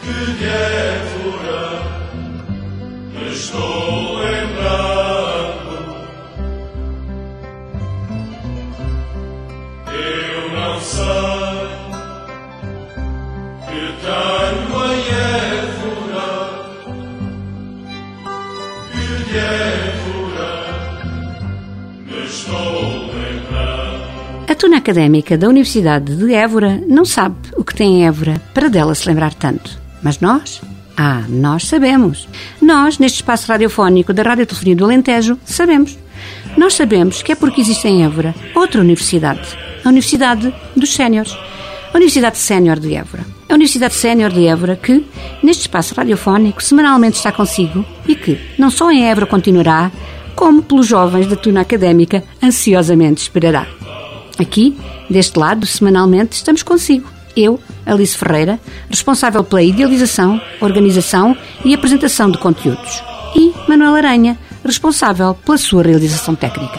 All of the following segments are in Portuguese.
Estou lembrando, eu não sei que tenho a Évora, que de Évora me estou lembrando. A turma académica da Universidade de Évora não sabe o que tem em Évora para dela se lembrar tanto, mas nós sabemos. Nós, neste espaço radiofónico da Radiotelefonia do Alentejo, sabemos. Nós sabemos que é porque existe em Évora outra universidade, a Universidade dos Séniores, a Universidade Sénior de Évora. A Universidade Sénior de Évora que, neste espaço radiofónico, semanalmente está consigo e que, não só em Évora continuará, como pelos jovens da turma académica ansiosamente esperará. Aqui, deste lado, semanalmente, estamos consigo. Eu, Alice Ferreira, responsável pela idealização, organização e apresentação de conteúdos. E Manuel Aranha, responsável pela sua realização técnica.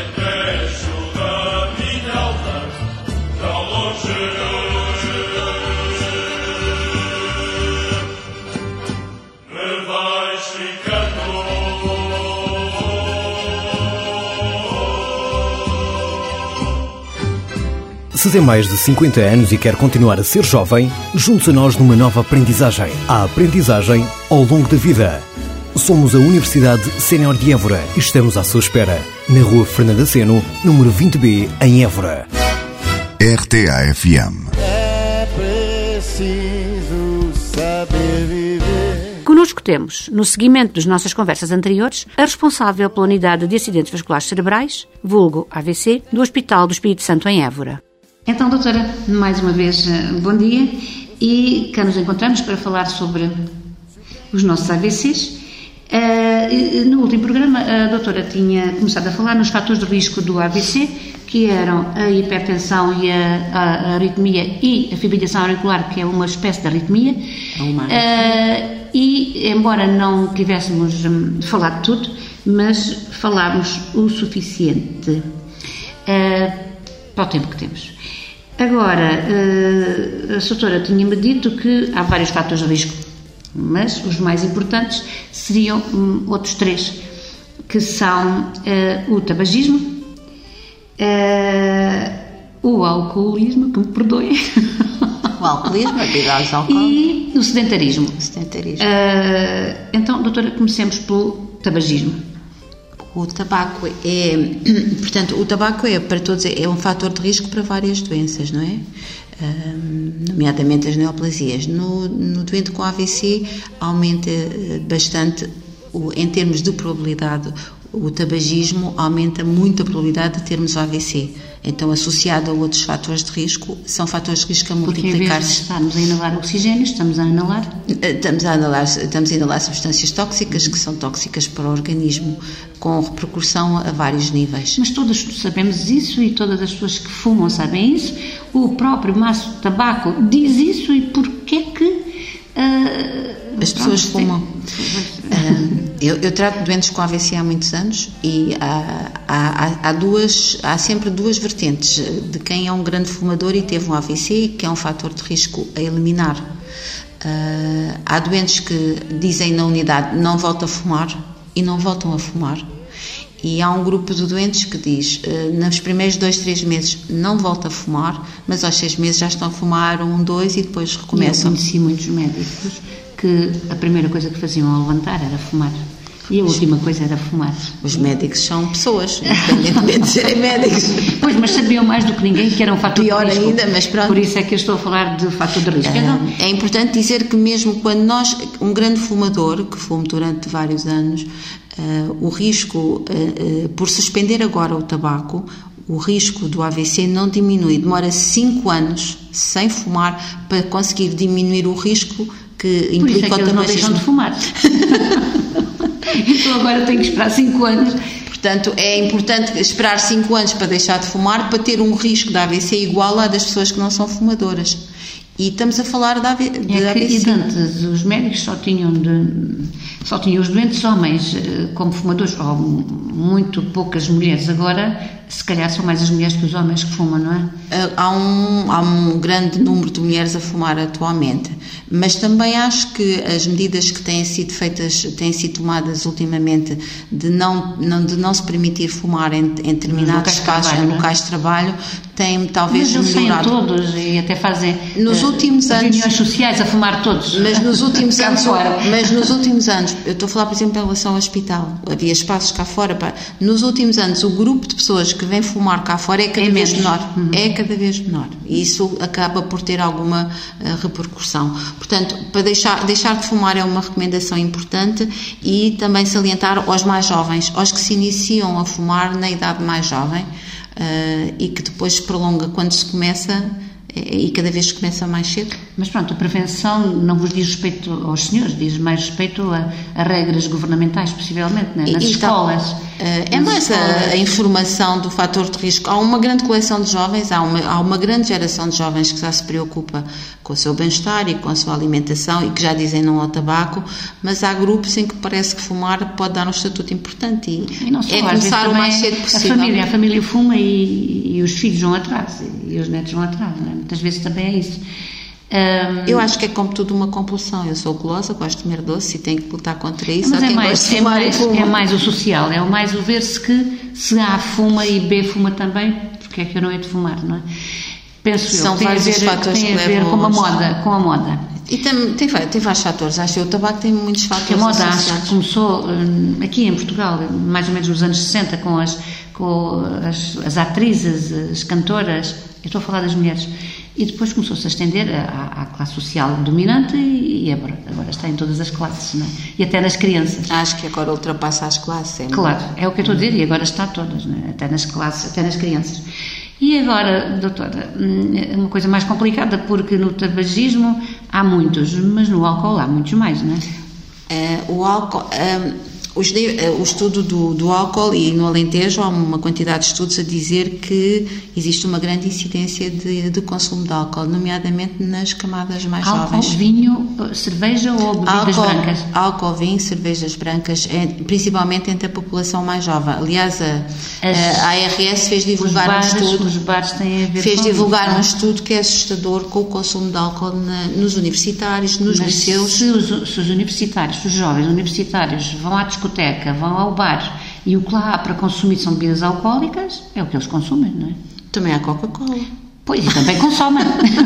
Se tem mais de 50 anos e quer continuar a ser jovem, junte-se a nós numa nova aprendizagem. A aprendizagem ao longo da vida. Somos a Universidade Sénior de Évora e estamos à sua espera, na Rua Fernanda Seno, número 20B, em Évora. RTA-FM. É preciso saber viver. Connosco temos, no seguimento das nossas conversas anteriores, a responsável pela Unidade de Acidentes Vasculares Cerebrais, vulgo AVC, do Hospital do Espírito Santo em Évora. Então, doutora, mais uma vez, bom dia, e cá nos encontramos para falar sobre os nossos AVCs. No último programa, a doutora tinha começado a falar nos fatores de risco do AVC, que eram a hipertensão e a arritmia e a fibrilação auricular, que é uma espécie de arritmia. E, embora não tivéssemos falado de tudo, mas falámos o suficiente para o tempo que temos. Agora, a doutora tinha-me dito que há vários fatores de risco, mas os mais importantes seriam outros três, que são o tabagismo, o alcoolismo, que me perdoem, o alcoolismo, a bebida alcoólica e o sedentarismo. Então, doutora, comecemos pelo tabagismo. O tabaco portanto, o tabaco para todos, é um fator de risco para várias doenças, não é? Nomeadamente as neoplasias. No doente com AVC aumenta bastante, em termos de probabilidade, o tabagismo aumenta muito a probabilidade de termos AVC. Então, associado a outros fatores de risco, são fatores de risco a multiplicar-se. Estamos a inalar oxigênio, estamos a inalar substâncias tóxicas, que são tóxicas para o organismo, com repercussão a vários níveis. Mas todos sabemos isso e todas as pessoas que fumam sabem isso. O próprio maço de tabaco diz isso e porquê que as pessoas fumam? Eu trato doentes com AVC há muitos anos e há sempre duas vertentes de quem é um grande fumador e teve um AVC, que é um fator de risco a eliminar. Há doentes que dizem na unidade não volto a fumar e não voltam a fumar. E há um grupo de doentes que diz, nos primeiros 2-3 meses não volta a fumar, mas aos 6 meses já estão a fumar 1, 2 e depois recomeçam. Eu conheci muitos médicos que a primeira coisa que faziam ao levantar era fumar. E a última coisa era fumar. Os médicos são pessoas, independentemente de serem médicos. Pois, mas sabiam mais do que ninguém que era um fator Pior de risco. Ainda, mas pronto. Por isso é que eu estou a falar de fator de risco. É importante dizer que mesmo quando um grande fumador, que fume durante vários anos, o risco, por suspender agora o tabaco, o risco do AVC não diminui. Demora 5 anos sem fumar para conseguir diminuir o risco que implica o tabagismo. Não deixam de fumar. Então agora tenho que esperar 5 anos. Portanto, é importante esperar 5 anos para deixar de fumar, para ter um risco de AVC igual à das pessoas que não são fumadoras. E estamos a falar de AVC. E antes os médicos só tinham os doentes homens como fumadores, ou muito poucas mulheres. Agora, se calhar são mais as mulheres que os homens que fumam, não é? Há um grande número de mulheres a fumar atualmente, mas também acho que as medidas que têm sido feitas, têm sido tomadas ultimamente de não se permitir fumar em determinados espaços, em locais de trabalho, têm talvez melhorado. Mas todos e até fazem nos últimos anos, reuniões sociais a fumar todos. Mas nos últimos anos, eu estou a falar, por exemplo, em relação ao hospital, havia espaços cá fora. Nos últimos anos, o grupo de pessoas que vem fumar cá fora é cada vez menor. É cada vez menor. E isso acaba por ter alguma repercussão. Portanto, para deixar de fumar é uma recomendação importante, e também salientar aos mais jovens, aos que se iniciam a fumar na idade mais jovem, e que depois se prolonga quando se começa, e cada vez se começa mais cedo. Mas pronto, a prevenção não vos diz respeito aos senhores, diz mais respeito a regras governamentais, possivelmente, né? Nas escolas. É mais a informação do fator de risco. Há uma grande coleção de jovens, há uma grande geração de jovens que já se preocupa com o seu bem-estar e com a sua alimentação, e que já dizem não ao tabaco, mas há grupos em que parece que fumar pode dar um estatuto importante, e não só, é começar o mais cedo possível. A família fuma e os filhos vão atrás, e os netos vão atrás, não é? Muitas vezes também é isso. Eu acho que é como tudo uma compulsão. Eu sou gulosa, gosto de comer doce e tenho que lutar contra isso. Mas é mais o social, é mais o ver-se que se A fuma e B fuma também, porque é que eu não hei de fumar, não é? Penso São vários os fatores que levam a ver com a moda. E tem vários fatores. Acho que o tabaco tem muitos fatores. A moda acho que começou aqui em Portugal, mais ou menos nos anos 60, com as atrizes, as cantoras. Eu estou a falar das mulheres. E depois começou-se a estender à classe social dominante, e agora está em todas as classes, não é? E até nas crianças. Acho que agora ultrapassa as classes. Claro, é o que eu estou a dizer, e agora está a todas, não é? Até nas classes, até nas crianças. E agora, doutora, uma coisa mais complicada, porque no tabagismo há muitos, mas no álcool há muitos mais, não é? O álcool... O estudo do álcool, e no Alentejo há uma quantidade de estudos a dizer que existe uma grande incidência de consumo de álcool, nomeadamente nas camadas mais jovens. Álcool, vinho, cerveja ou bebidas brancas? Álcool, vinho, cervejas brancas, principalmente entre a população mais jovem. Aliás, a ARS fez divulgar um estudo. Os bares têm a ver fez divulgar um estudo que é assustador com o consumo de álcool nos universitários, nos liceus. Se os universitários, se os jovens universitários vão à discoteca, vão ao bar, e o que lá há para consumir são bebidas alcoólicas, é o que eles consumem, não é? Também há Coca-Cola. Pois, e também consomem.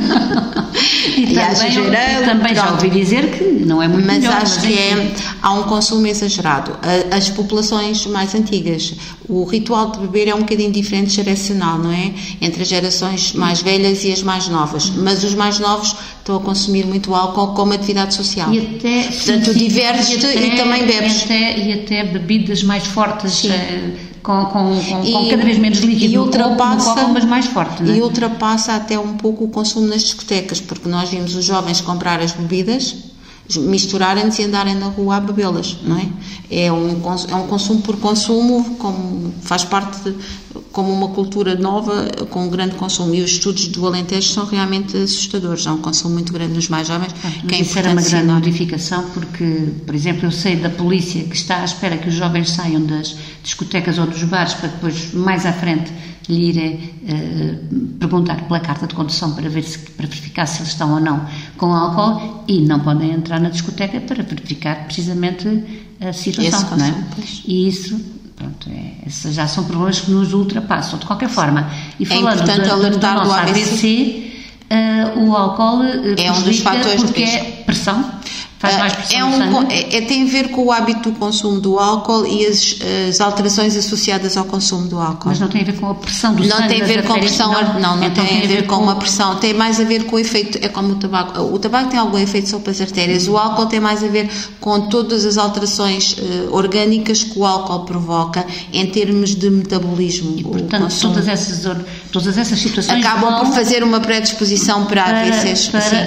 também já ouvi dizer que não é muito melhor. Mas acho que há um consumo exagerado. As populações mais antigas, o ritual de beber é um bocadinho diferente, geracional, não é? Entre as gerações mais velhas e as mais novas. Mas os mais novos estão a consumir muito álcool como atividade social. Portanto, divertes-te e também bebes. E até bebidas mais fortes, com cada vez menos líquido no copo, mas mais forte, não é? E ultrapassa até um pouco o consumo nas discotecas, porque nós vimos os jovens comprar as bebidas, misturarem-se e andarem na rua a bebê-las, não é? É um consumo por consumo, como faz parte como uma cultura nova, com um grande consumo, e os estudos do Alentejo são realmente assustadores. Há um consumo muito grande nos mais jovens, que é isso era uma grande modificação, porque, por exemplo, eu sei da polícia que está à espera que os jovens saiam das discotecas ou dos bares para depois, mais à frente, lhe irem perguntar pela carta de condução para verificar se eles estão ou não com álcool, e não podem entrar na discoteca para verificar precisamente a situação, não é? E isso, pronto, esses já são problemas que nos ultrapassam, de qualquer forma. E falando do nosso AVC, o álcool é um dos fatores porque é pressão. Faz mais pressão no sangue? Tem a ver com o hábito do consumo do álcool e as alterações associadas ao consumo do álcool. Mas não tem a ver com a pressão do sangue? Não tem a ver com a pressão, não tem a ver com uma pressão, tem mais a ver com o efeito, é como o tabaco. O tabaco tem algum efeito sobre as artérias, o álcool tem mais a ver com todas as alterações orgânicas que o álcool provoca em termos de metabolismo. E, portanto, todas essas situações acabam por fazer uma predisposição para AVCs.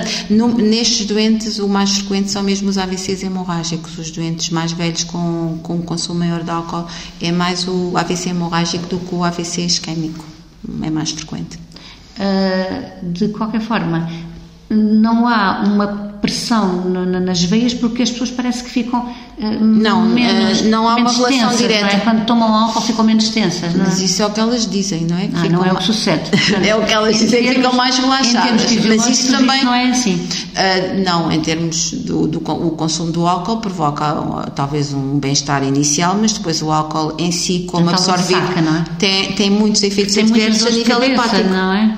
Nestes doentes, o mais frequente são mesmo os AVCs hemorrágicos. Os doentes mais velhos com um consumo maior de álcool, é mais o AVC hemorrágico do que o AVC isquémico, é mais frequente. De qualquer forma, não há uma pressão nas veias, porque as pessoas parece que ficam menos, não há uma menos relação tensas, direta. não é? Quando tomam álcool ficam menos tensas, não é? Mas isso é o que elas dizem, não é? Que Não é o que sucede. É o que elas dizem, que ficam mais relaxadas. Mas isso também não é assim. Não, em termos o consumo do álcool provoca talvez um bem-estar inicial, mas depois o álcool em si, como Então, absorvido, saca, não é? tem muitos efeitos Tem muitas adversos a dores de nível cabeça, hepático. não é?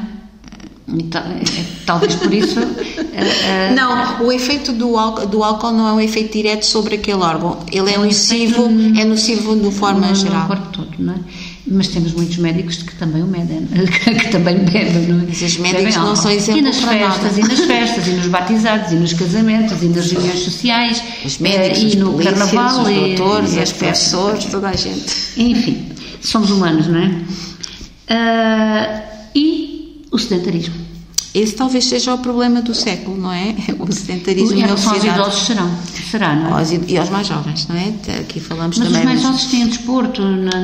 Talvez por isso. Não, o efeito do álcool não é um efeito direto sobre aquele órgão. Ele é nocivo, é nocivo de forma geral. No corpo todo, não é? Mas temos muitos médicos que também o medem, que também bebem, não é? Mas os médicos não são E exemplo nas para festas, nada. e nas festas, e nos batizados, e nos casamentos, e nas reuniões sociais, Os médicos, e os no polícias, carnaval, os doutores, e os etc. professores, toda a gente. Enfim, somos humanos, não é? E o sedentarismo. Esse talvez seja o problema do século, não é? O sedentarismo Em e a relação aos obesidade. idosos será, não é? E aos mais jovens, não é? Aqui falamos Mas também. os mais idosos têm desporto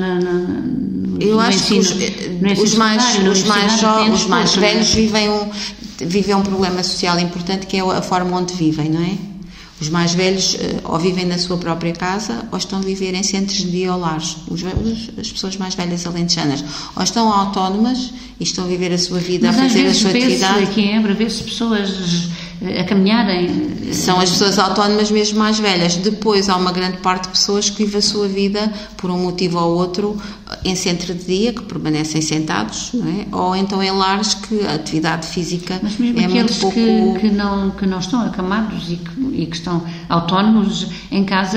Eu no acho que ensino, no ensino os mais secundário, na universidade têm os mais desporto, não é? velhos vivem um problema social importante, que é a forma onde vivem, não é? Os mais velhos ou vivem na sua própria casa ou estão a viver em centros de dia ou lares. As pessoas mais velhas alentejanas ou estão autónomas e estão a viver a sua vida, Mas a fazer a às sua vezes atividade. aqui em Évora vê-se pessoas a caminharem. São as pessoas autónomas mesmo mais velhas. Depois há uma grande parte de pessoas que vivem a sua vida por um motivo ou outro em centro de dia, que permanecem sentados, não é? Ou então em lares que a atividade física Mas mesmo é muito aqueles pouco... que não estão acamados e que estão autónomos em casa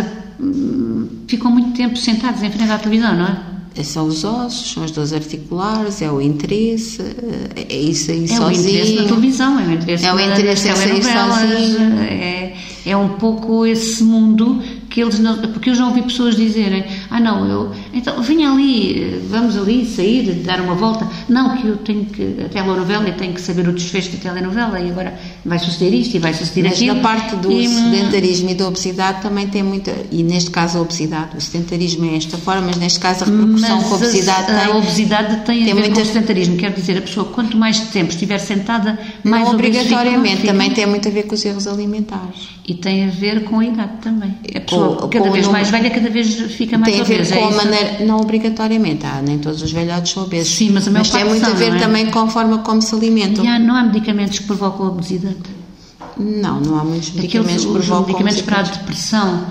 ficam muito tempo sentados em frente à televisão, não é? São os ossos, são as dores articulares, é o interesse, é isso aí sozinho. É o interesse na televisão, é o interesse É o interesse em nas sair telenovelas, sozinho. é um pouco esse mundo que eles não... Porque eu já ouvi pessoas dizerem, então venha ali, vamos ali sair, dar uma volta. Não, que eu tenho que... A telenovela, eu tenho que saber o desfecho da telenovela e agora vai suceder isto e vai suceder aquilo. Mas na parte do sedentarismo e da obesidade também tem muita... E neste caso a obesidade, o sedentarismo é esta forma, mas neste caso a repercussão que a obesidade tem... A obesidade tem a ver com o sedentarismo, quer dizer, a pessoa quanto mais tempo estiver sentada, mais não obesa obrigatoriamente, fica. também tem muito a ver com os erros alimentares. E tem a ver com a idade também. A pessoa cada vez mais velha, cada vez fica mais obesa. Tem a ver com a maneira, não obrigatoriamente, nem todos os velhotes são obesos. Sim, mas a maior tem parte muito a são, ver não é? também com a forma como se alimentam. E não há medicamentos que provocam a obesidade? Não há muitos medicamentos que Os provocam medicamentos para a obesidade. depressão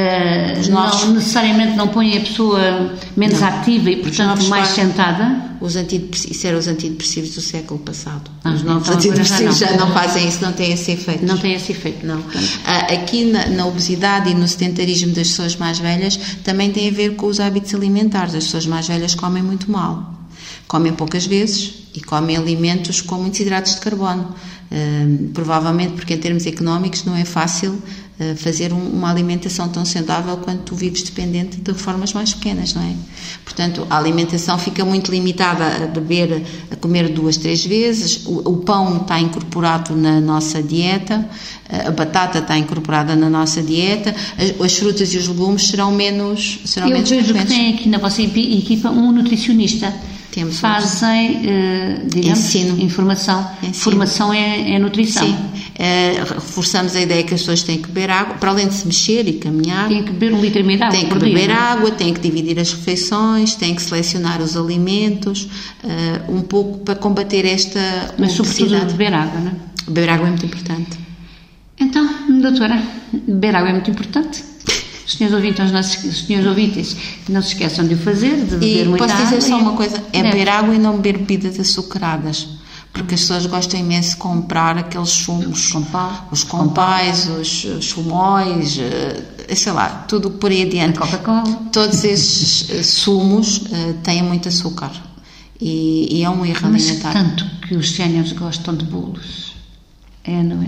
nossos- não necessariamente não põem a pessoa menos ativa e, portanto, novos mais pais- sentada? Isso eram os antidepressivos do século passado. Ah, Os novos então agora antidepressivos já já não. não fazem isso, não têm esse efeito. Não tem esse efeito. Não. Aqui na obesidade e no sedentarismo das pessoas mais velhas também tem a ver com os hábitos alimentares. As pessoas mais velhas comem muito mal. Comem poucas vezes e comem alimentos com muitos hidratos de carbono. Provavelmente porque em termos económicos não é fácil fazer uma alimentação tão saudável quando tu vives dependente de formas mais pequenas, não é? Portanto, a alimentação fica muito limitada a comer 2, 3 vezes, o pão está incorporado na nossa dieta, a batata está incorporada na nossa dieta, as frutas e os legumes serão menos Eu vejo que frequentes. tem aqui na vossa equipa um nutricionista. Temos Fazem, digamos, Ensino. informação. Ensino. Formação é nutrição. Sim, reforçamos a ideia que as pessoas têm que beber água, para além de se mexer e caminhar. Tem que beber 1,5 litro de água Tem que por dia, beber não é? água, tem que dividir as refeições, tem que selecionar os alimentos, um pouco para combater esta Mas sobretudo obesidade. beber água, não é? Beber água é muito importante. Então, doutora, beber água é muito importante. Os senhores ouvintes não se esqueçam de o fazer, de beber E muita água. posso dizer só uma coisa, é Deve. beber água e não beber bebidas açucaradas, porque as pessoas gostam imenso de comprar aqueles sumos, os compais, os chumóis, sei lá, tudo por aí adiante. Coca-Cola. Todos esses sumos têm muito açúcar e é um erro Mas alimentar. tanto que os séniores gostam de bolos. É, não é?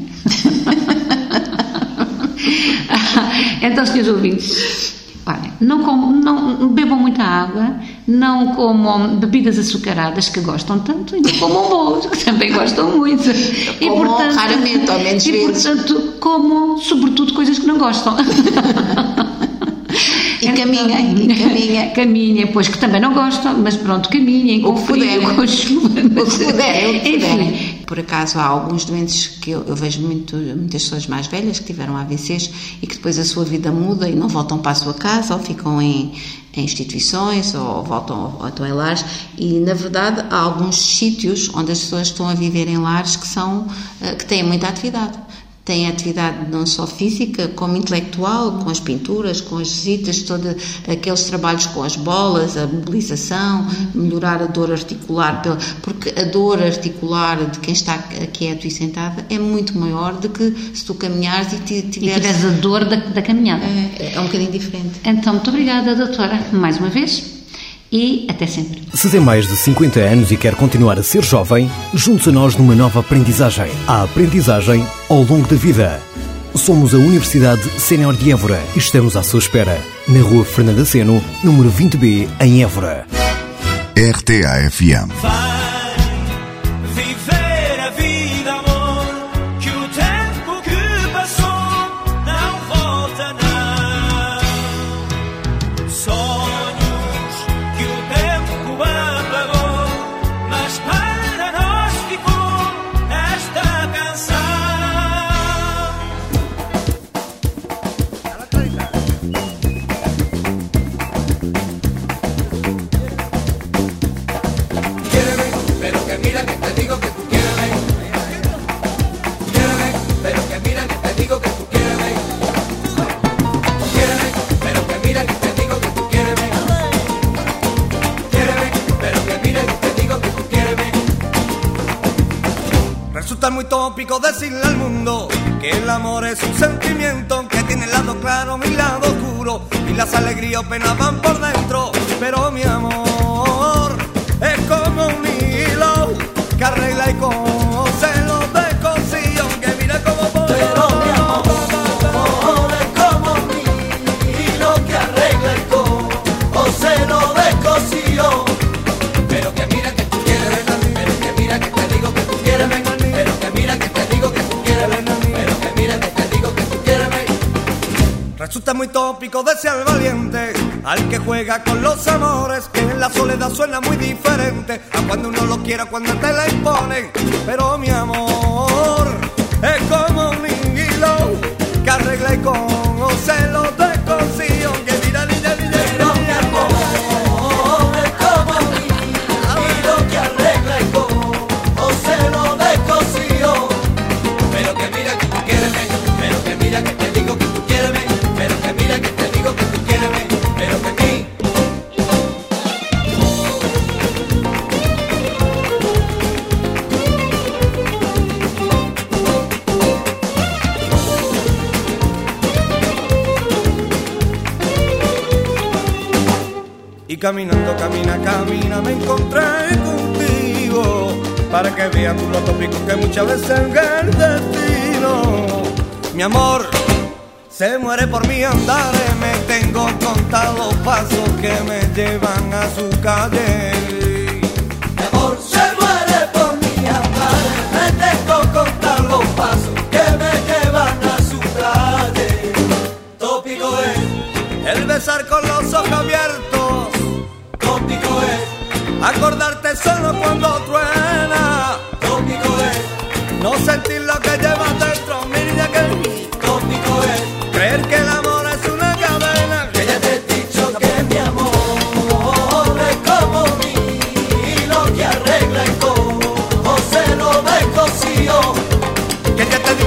Então, senhores ouvintes, olha, não bebam muita água, não comam bebidas açucaradas, que gostam tanto, e não comam bolos, que também gostam muito. Comam raramente, ao menos vezes. portanto, comam, sobretudo, coisas que não gostam. E caminhem. Caminhem, pois, que também não gostam, mas pronto, caminhem com O que frio, puderem. com chuva. O que puderem. Enfim, Por acaso há alguns doentes que eu vejo muitas pessoas mais velhas que tiveram AVCs e que depois a sua vida muda e não voltam para a sua casa ou ficam em instituições ou voltam ou estão em lares, e na verdade há alguns sítios onde as pessoas estão a viver em lares que têm muita atividade. Têm atividade não só física, como intelectual, com as pinturas, com as visitas, todos aqueles trabalhos com as bolas, a mobilização, melhorar a dor articular, porque a dor articular de quem está quieto e sentado é muito maior do que se tu caminhares e tiveres a dor da caminhada. É um bocadinho diferente. Então, muito obrigada, doutora, mais uma vez. E até sempre. Se tem mais de 50 anos e quer continuar a ser jovem, junte-se a nós numa nova aprendizagem. A aprendizagem ao longo da vida. Somos a Universidade Sénior de Évora e estamos à sua espera. Na Rua Fernanda Seno, número 20B, em Évora. RTA-FM. Viver a vida, amor, que o tempo que passou não volta, não. Sonhos que o tempo apagou, mas para nós ficou esta canção. Resulta muy tópico decirle al mundo que el amor es un sentimiento que tiene el lado claro y el lado oscuro, y las alegrías o penas van por dentro. Pero mi amor es como un hilo que arregla y cose los descosidos, que mira cómo pone. Pero mi amor es como un hilo que arregla y cose los descosidos. Pero que mira que tú quieres, pero que mira que te digo que tú quieres, pero que mira que te digo que tú quieres, pero que mira que te digo que tú quieres. Resulta muy tópico desear valiente al que juega con los amores, que en la soledad suena muy diferente a cuando uno lo quiere, cuando te la imponen. Pero mi amor es como un hilo que arregla y cose los descosidos, que mira, mira, mira. Pero mi amor es como un hilo que arregla y cose los descosidos. Pero que mira que tú quieres, pero que mira que te digo que tú quieres, pero que mira que te digo que tú quieres, pero que mí. Y caminando, camina, me encontré contigo, para que veas tú lo tópico que muchas veces es el destino. Mi amor se muere por mi andar, me tengo contados pasos que me llevan a su calle. Mi amor se muere por mi andar, me tengo contados pasos que me llevan a su calle. Tópico es el besar con los ojos abiertos, tópico es acordarte solo cuando truena, tópico es no sentir lo que llevas dentro, mira que tópico es creer que el amor es una cadena, que ya te he dicho que mi amor es como mi hilo que arregla y cose lo descosido, que ya te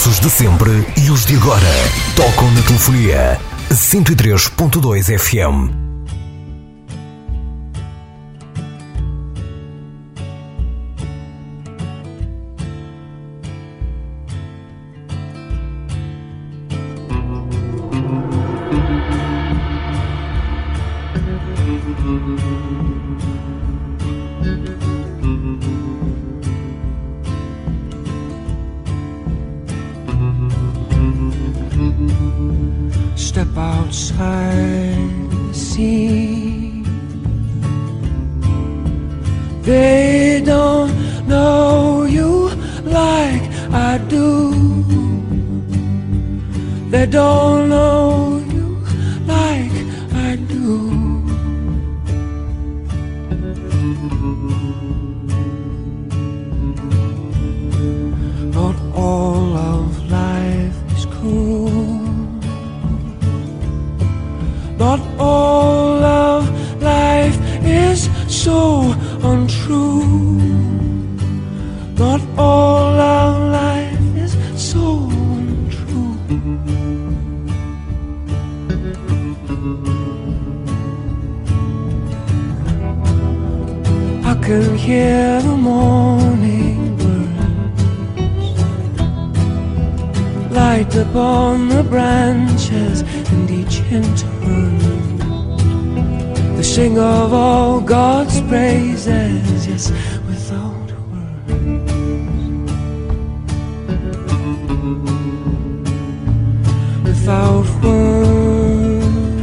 sucessos de sempre e os de agora. Tocam na telefonia 103.2 FM. Step outside the sea. They don't know you like I do. They don't know you like I do. Not all of life is cruel. Not all of life is so untrue. Not all of life is so untrue. I can hear the morning birds light upon the branches, and each in turn they sing of all God's praises, yes, without words. Without words.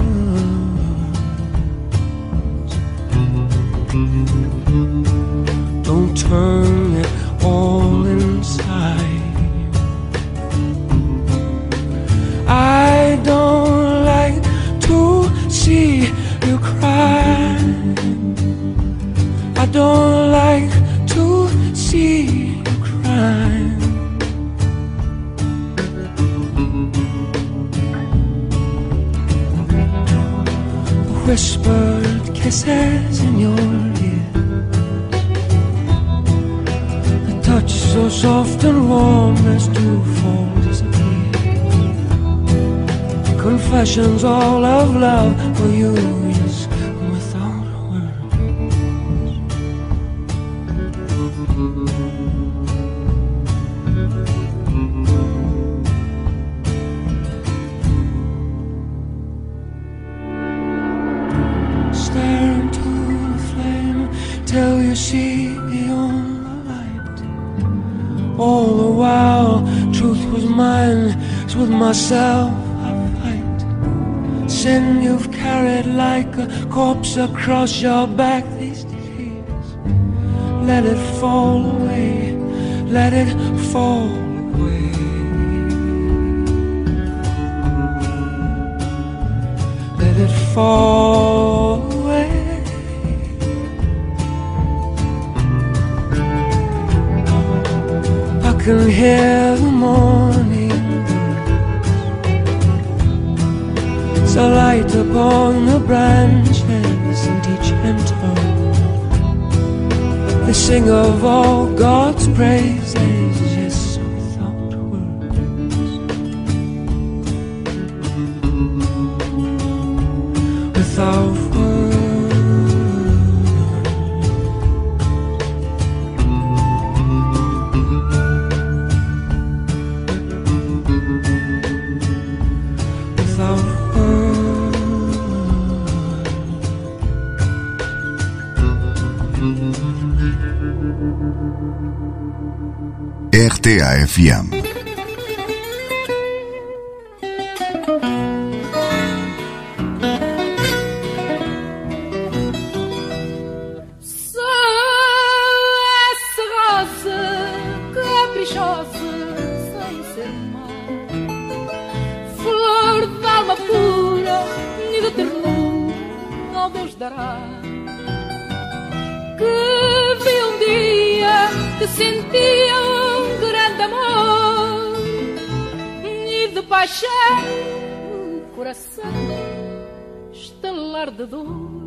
Don't turn it all inside. I don't like to see you cry. I don't like to see you cry. The whispered kisses in your ear, the touch so soft and warm as dew falls disappear. Confessions all of love for you, yes, without words. Stare into the flame till you see beyond the light. All the while, truth was mine, it's with myself. Sin you've carried like a corpse across your back these days. Let it fall away, let it fall away. Let it fall away. I can hear the morning so light upon the branches, and each enter they sing of all God's praises, yes, without words. Without RTA-FM. Sentia grande amor e de paixão o coração estalar de dor.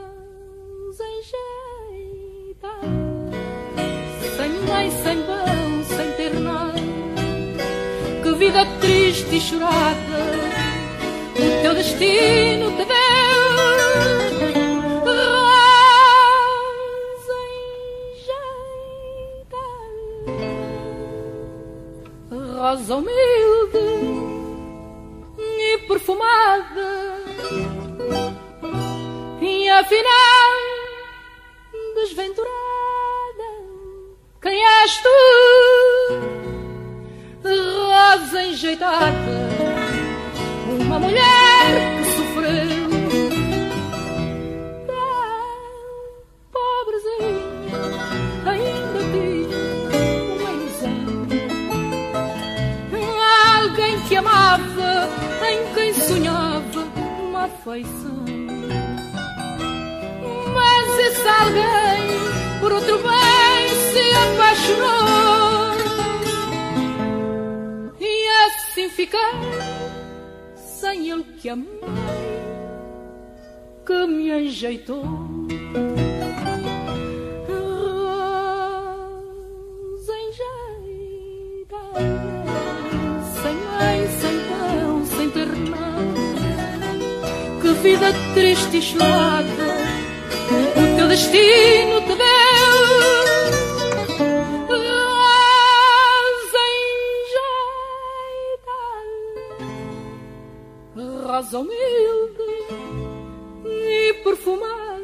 Resenjeita sem mãe, sem bão, vida triste e chorada, o teu destino te deu. Rosa humilde e perfumada, e afinal desventurada, quem és tu? Rosa enjeitada, uma mulher que sofreu. Pobrezinha, ainda tinha uma ilusão, alguém que amava, em quem sonhava uma afeição. Mas esse alguém por outro bem se apaixonou, e assim fiquei sem ele que amei, que me enjeitou. Rosa enjeitada, sem mãe, sem pão, sem ter nada, que vida triste e chorada o teu destino te deu. Rosa humilde e perfumada,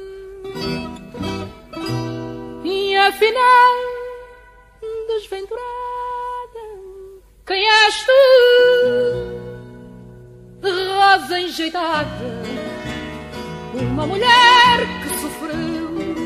e afinal desventurada, quem és tu? Rosa enjeitada, uma mulher que sofreu.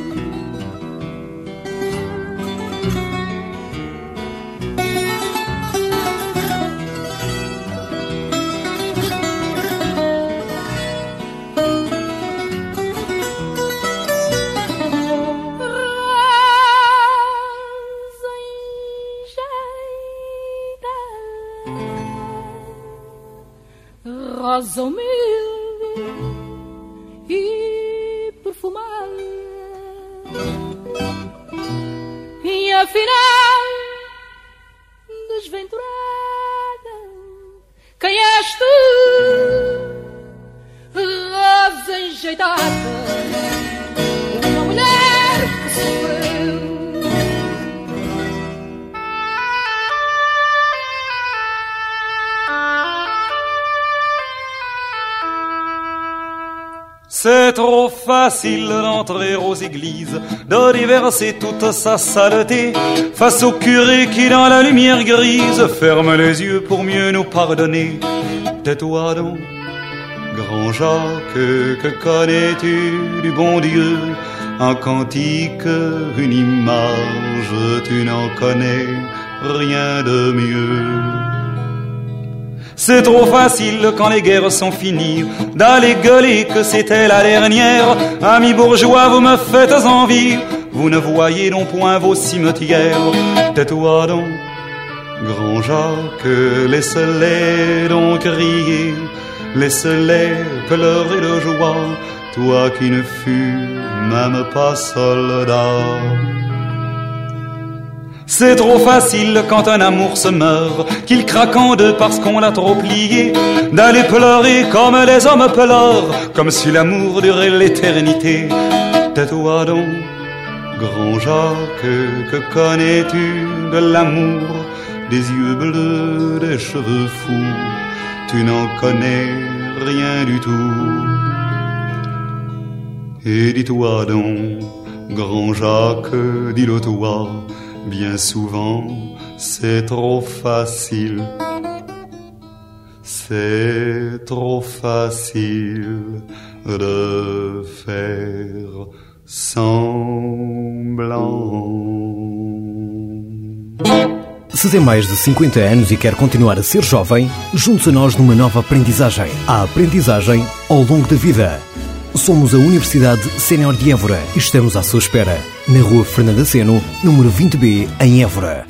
Rosa humilde e perfumada, e afinal desventurada, quem és tu? Rosa enjeitada, uma mulher que sofreu. C'est trop facile d'entrer aux églises, de déverser toute sa saleté face au curé qui dans la lumière grise ferme les yeux pour mieux nous pardonner. Tais-toi donc, grand Jacques, que connais-tu du bon Dieu? Un cantique, une image, tu n'en connais rien de mieux. C'est trop facile quand les guerres sont finies d'aller gueuler que c'était la dernière. Amis bourgeois, vous me faites envie, vous ne voyez donc point vos cimetières. Tais-toi donc, grand Jacques, laisse-les donc crier, laisse-les pleurer de joie, toi qui ne fus même pas soldat. C'est trop facile quand un amour se meurt, qu'il craque en deux parce qu'on l'a trop plié, d'aller pleurer comme les hommes pleurent, comme si l'amour durait l'éternité. Tais-toi donc, grand Jacques, que connais-tu de l'amour? Des yeux bleus, des cheveux fous, tu n'en connais rien du tout. Et dis-toi donc, grand Jacques, dis-le toi, bien souvent, c'est trop facile. C'est trop facile de faire semblant. Se tem mais de 50 anos e quer continuar a ser jovem, junte-se a nós numa nova aprendizagem. A aprendizagem ao longo da vida. Somos a Universidade Sénior de Évora e estamos à sua espera, na Rua Fernanda Seno, número 20B, em Évora.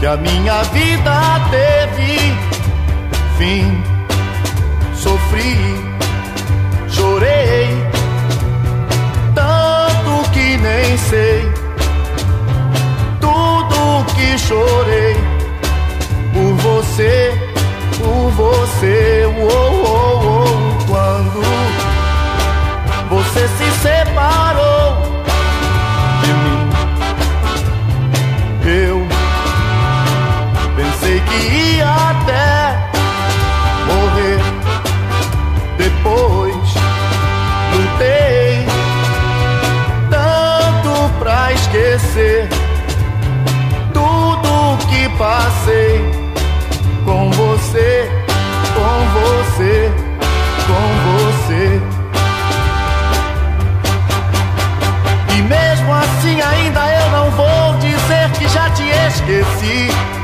a minha vida teve fim. Sofri, chorei, tanto que nem sei tudo que chorei por você, por você. Quando você se separou de mim, eu pensei que ia até morrer. Depois lutei tanto pra esquecer tudo que passei com você, com você, com você. E mesmo assim ainda eu não vou dizer que já te esqueci.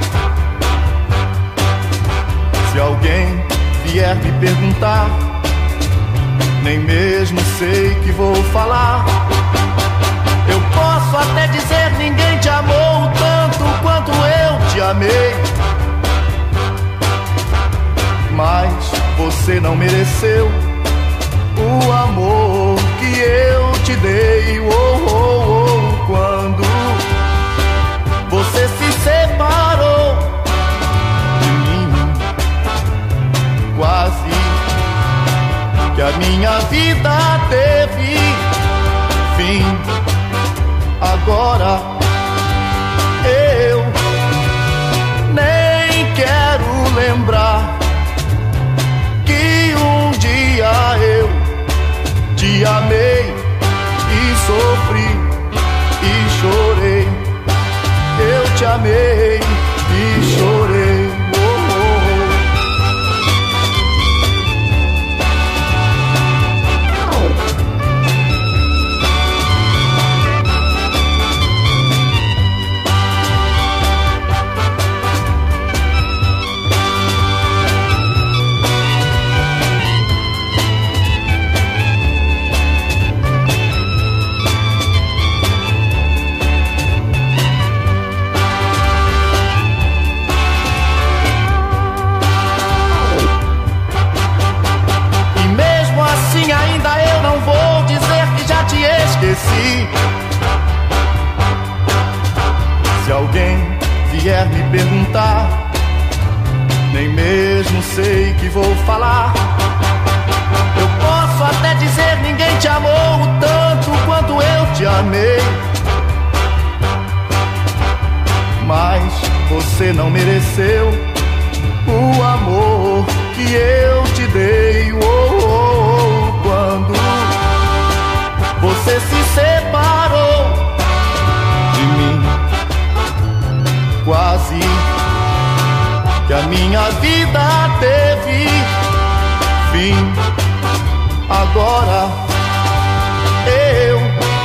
Se alguém vier me perguntar, nem mesmo sei que vou falar. Eu posso até dizer ninguém te amou tanto quanto eu te amei, mas você não mereceu o amor que eu te dei. Quando você se separou de mim, quase que a minha vida teve fim. Agora eu nem quero lembrar que um dia eu te amei e sofri e chorei. Eu te amei e chorei. Se alguém vier me perguntar, nem mesmo sei que vou falar. Eu posso até dizer ninguém te amou tanto quanto eu te amei, mas você não mereceu o amor que eu te dei. Quando você se separou de mim, quase que a minha vida teve fim. Agora eu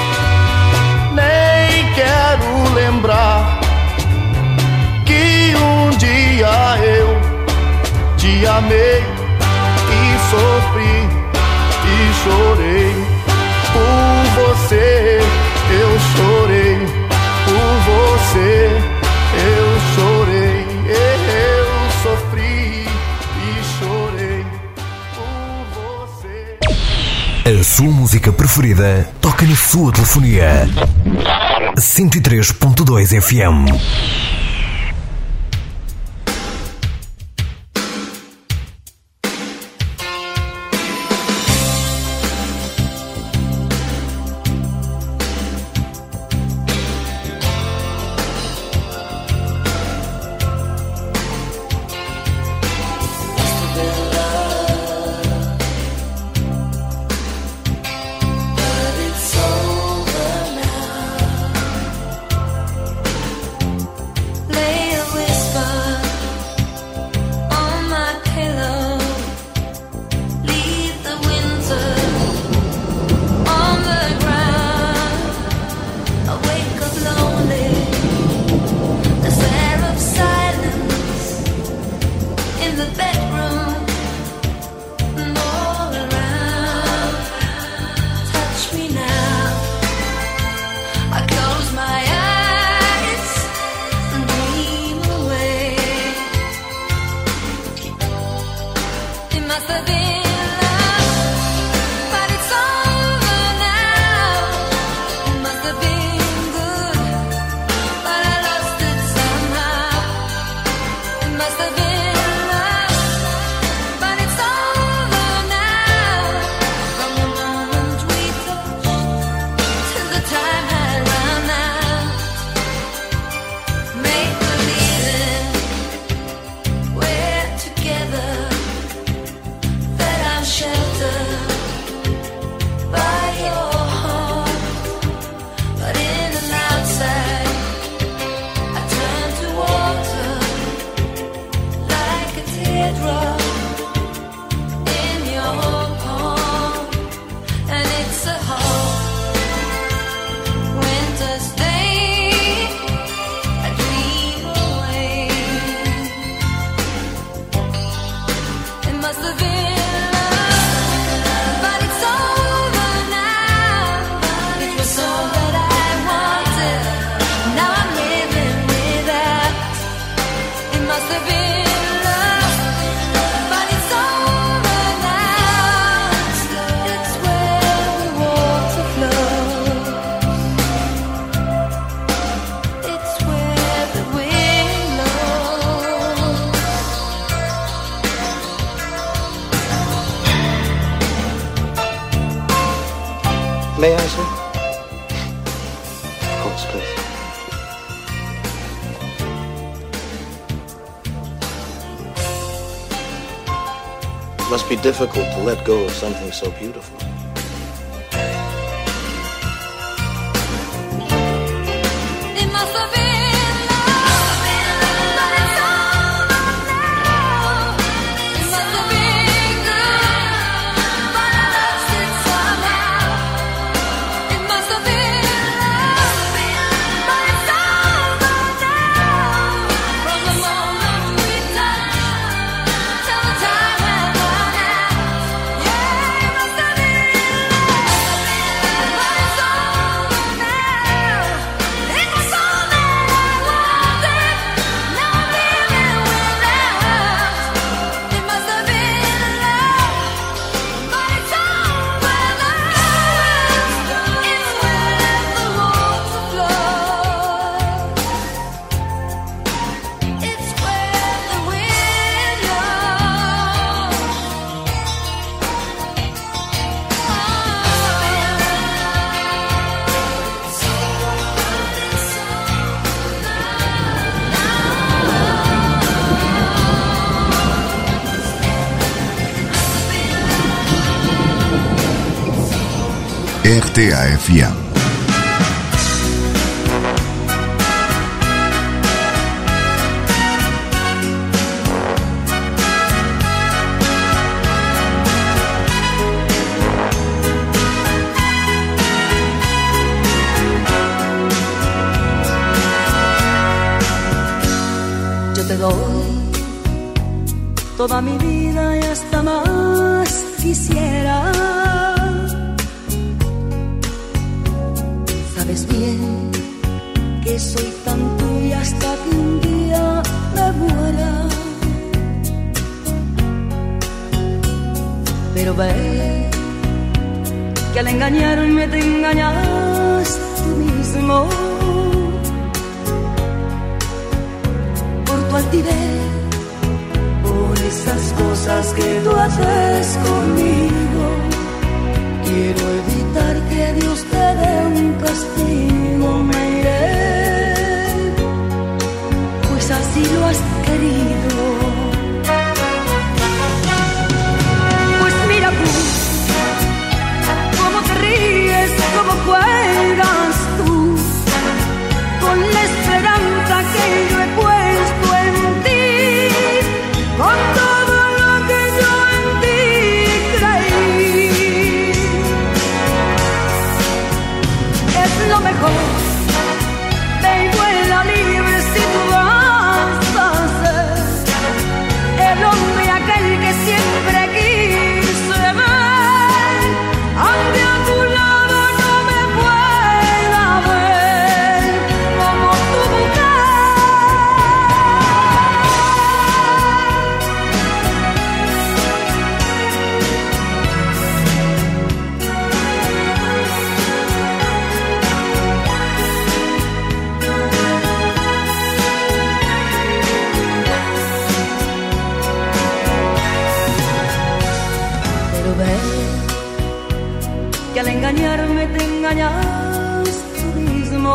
nem quero lembrar que um dia eu te amei e sofri e chorei. Por você eu chorei, por você eu chorei, eu sofri e chorei por você. A sua música preferida toca na sua telefonia. 103.2 FM. May I, sir? Of course, please. It must be difficult to let go of something so beautiful. RTA-FM. Yo te doy toda mi vida y hasta más quisiera. Sabes bien que soy tan tuya hasta que un día me muera. Pero ve que al engañarme te engañas tú mismo. Por tu altivez, por esas cosas que tú haces conmigo, quiero evitar que Dios te dé un castigo. Me iré, pues así lo has querido. Pues mira tú, cómo te ríes, cómo juegas tú, con la esperanza que yo he puesto en ti, con todo lo que yo en ti creí. engañarme te engañas tú mismo.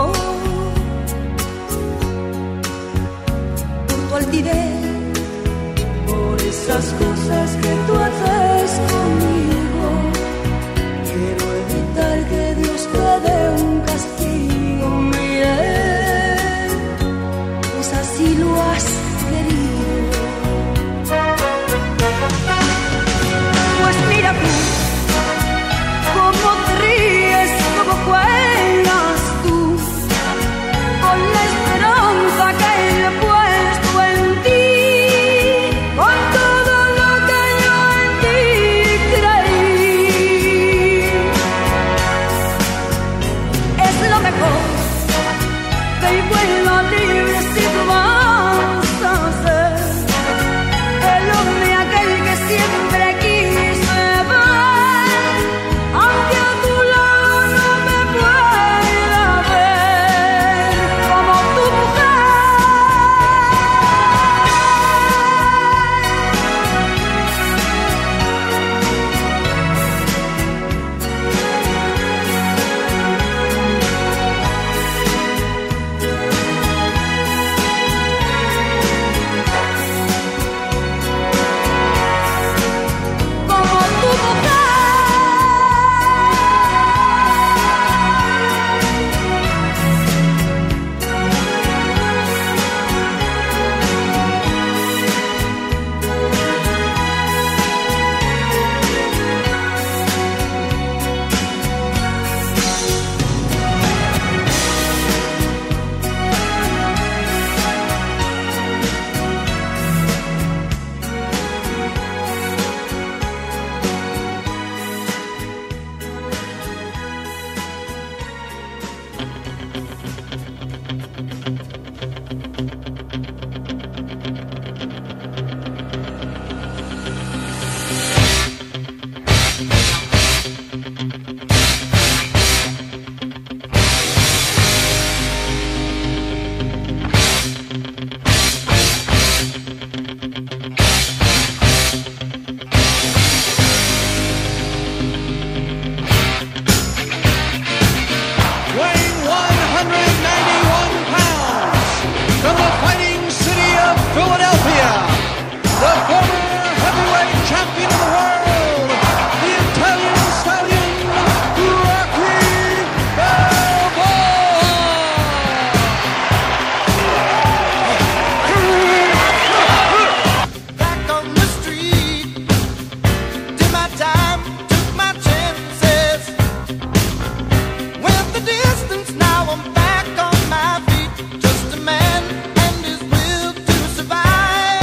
Por tu altivez, por esas cosas que tú haces conmigo, quiero evitar que Dios te dé un castigo. Mire, pues así lo has querido. Pues mira tú, cómo te ríes, cómo juegas tú, con la esperanza que he puesto en ti, con todo lo que yo en ti creí. Es lo mejor que vuelva libre si tú vas a ser el hombre aquel que siempre quise ver, aunque a tu lado no me pueda ver como tu mujer. Como tu mujer. Weighing 191 pounds, from the fighting city of Philadelphia, the former heavyweight champion of the world, the Italian stallion, Rocky Balboa. Back on the street, did my time, took my chances. Went the distance, now I'm back on my feet. Just a man and his will to survive.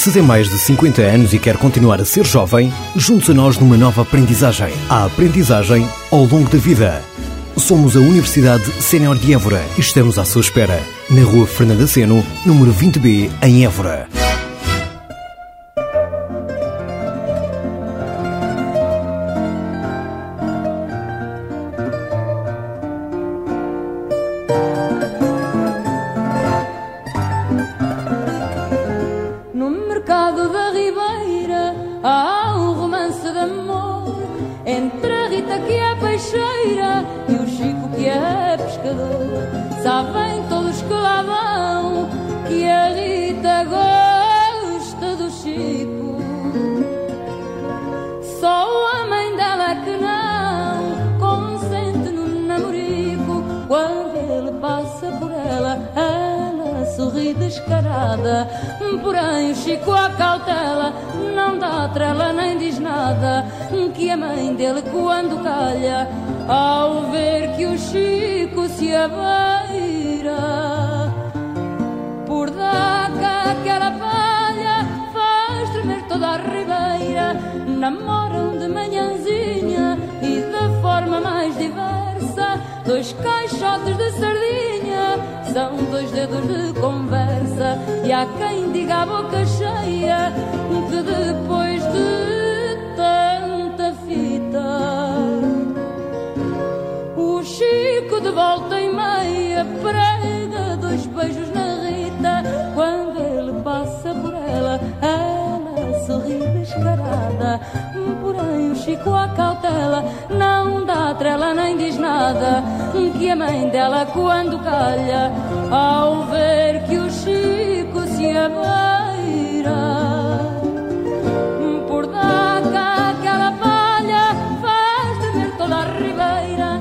Se tem mais de 50 anos e quer continuar a ser jovem, junte-se a nós numa nova aprendizagem. A aprendizagem ao longo da vida. Somos a Universidade Sénior de Évora e estamos à sua espera. Na Rua Fernanda Seno, número 20B, em Évora. Sabem todos que lá vão, que a Rita gosta do Chico. Só a mãe dela que não consente no namorico. Quando ele passa por ela, ela sorri descarada. Porém o Chico a cautela, não dá trela nem diz nada. Que a mãe dele quando calha, ao ver que o Chico se abeira, por daca aquela palha faz tremer toda a ribeira. Namoram de manhãzinha e da forma mais diversa. 2 caixotes de sardinha são 2 dedos de conversa. E há quem diga a boca cheia que depois de tanta fita, o Chico de volta e meia prega 2 beijos na Rita. Quando ele passa por ela, ela sorri descarada. Porém o Chico a cautela, não dá trela nem diz nada. Que a mãe dela quando calha, ao ver que o Chico se abeira, por daca aquela palha faz tremer toda a ribeira.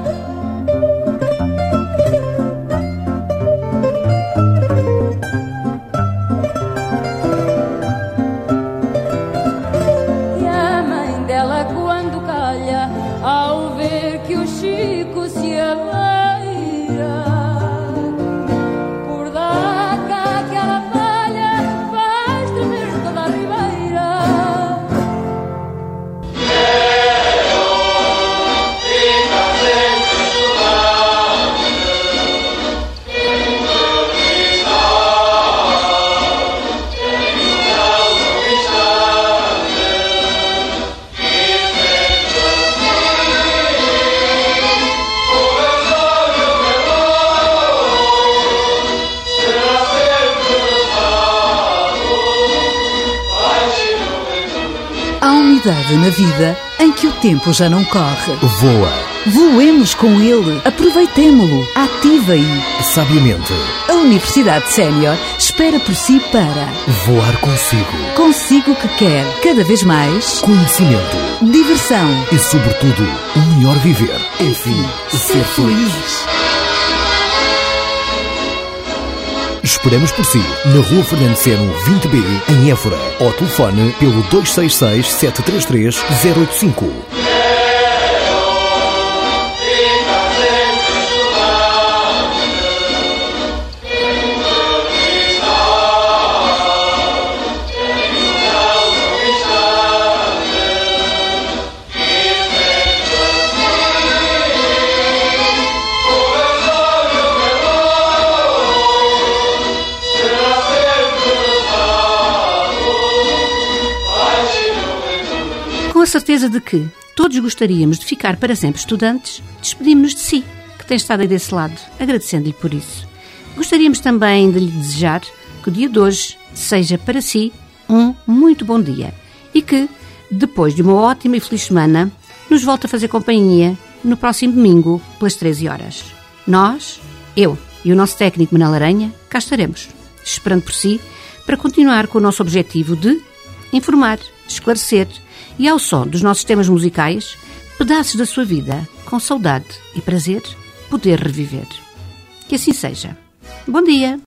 E a mãe dela quando calha, ao ver que o Chico se abeira, por daca aquela palha faz tremer toda a ribeira. Há uma idade na vida em que o tempo já não corre. Voa. Voemos com ele, aproveitemo-lo, ative-o. Sabiamente. A Universidade Sénior espera por si para voar consigo. Consigo que quer, cada vez mais, conhecimento, diversão e, sobretudo, o melhor viver. Enfim, ser feliz. Esperamos por si, na Rua Fernanda Seno, 20B, em Évora. Ou telefone pelo 266 733 085. Com a certeza de que todos gostaríamos de ficar para sempre estudantes, despedimos-nos de si, que tem estado aí desse lado, agradecendo-lhe por isso. Gostaríamos também de lhe desejar que o dia de hoje seja para si um muito bom dia e que, depois de uma ótima e feliz semana, nos volte a fazer companhia no próximo domingo, pelas 13 horas. Nós, eu e o nosso técnico Manuel Aranha, cá estaremos, esperando por si, para continuar com o nosso objetivo de informar, esclarecer e, ao som dos nossos temas musicais, pedaços da sua vida, com saudade e prazer, poder reviver. Que assim seja. Bom dia!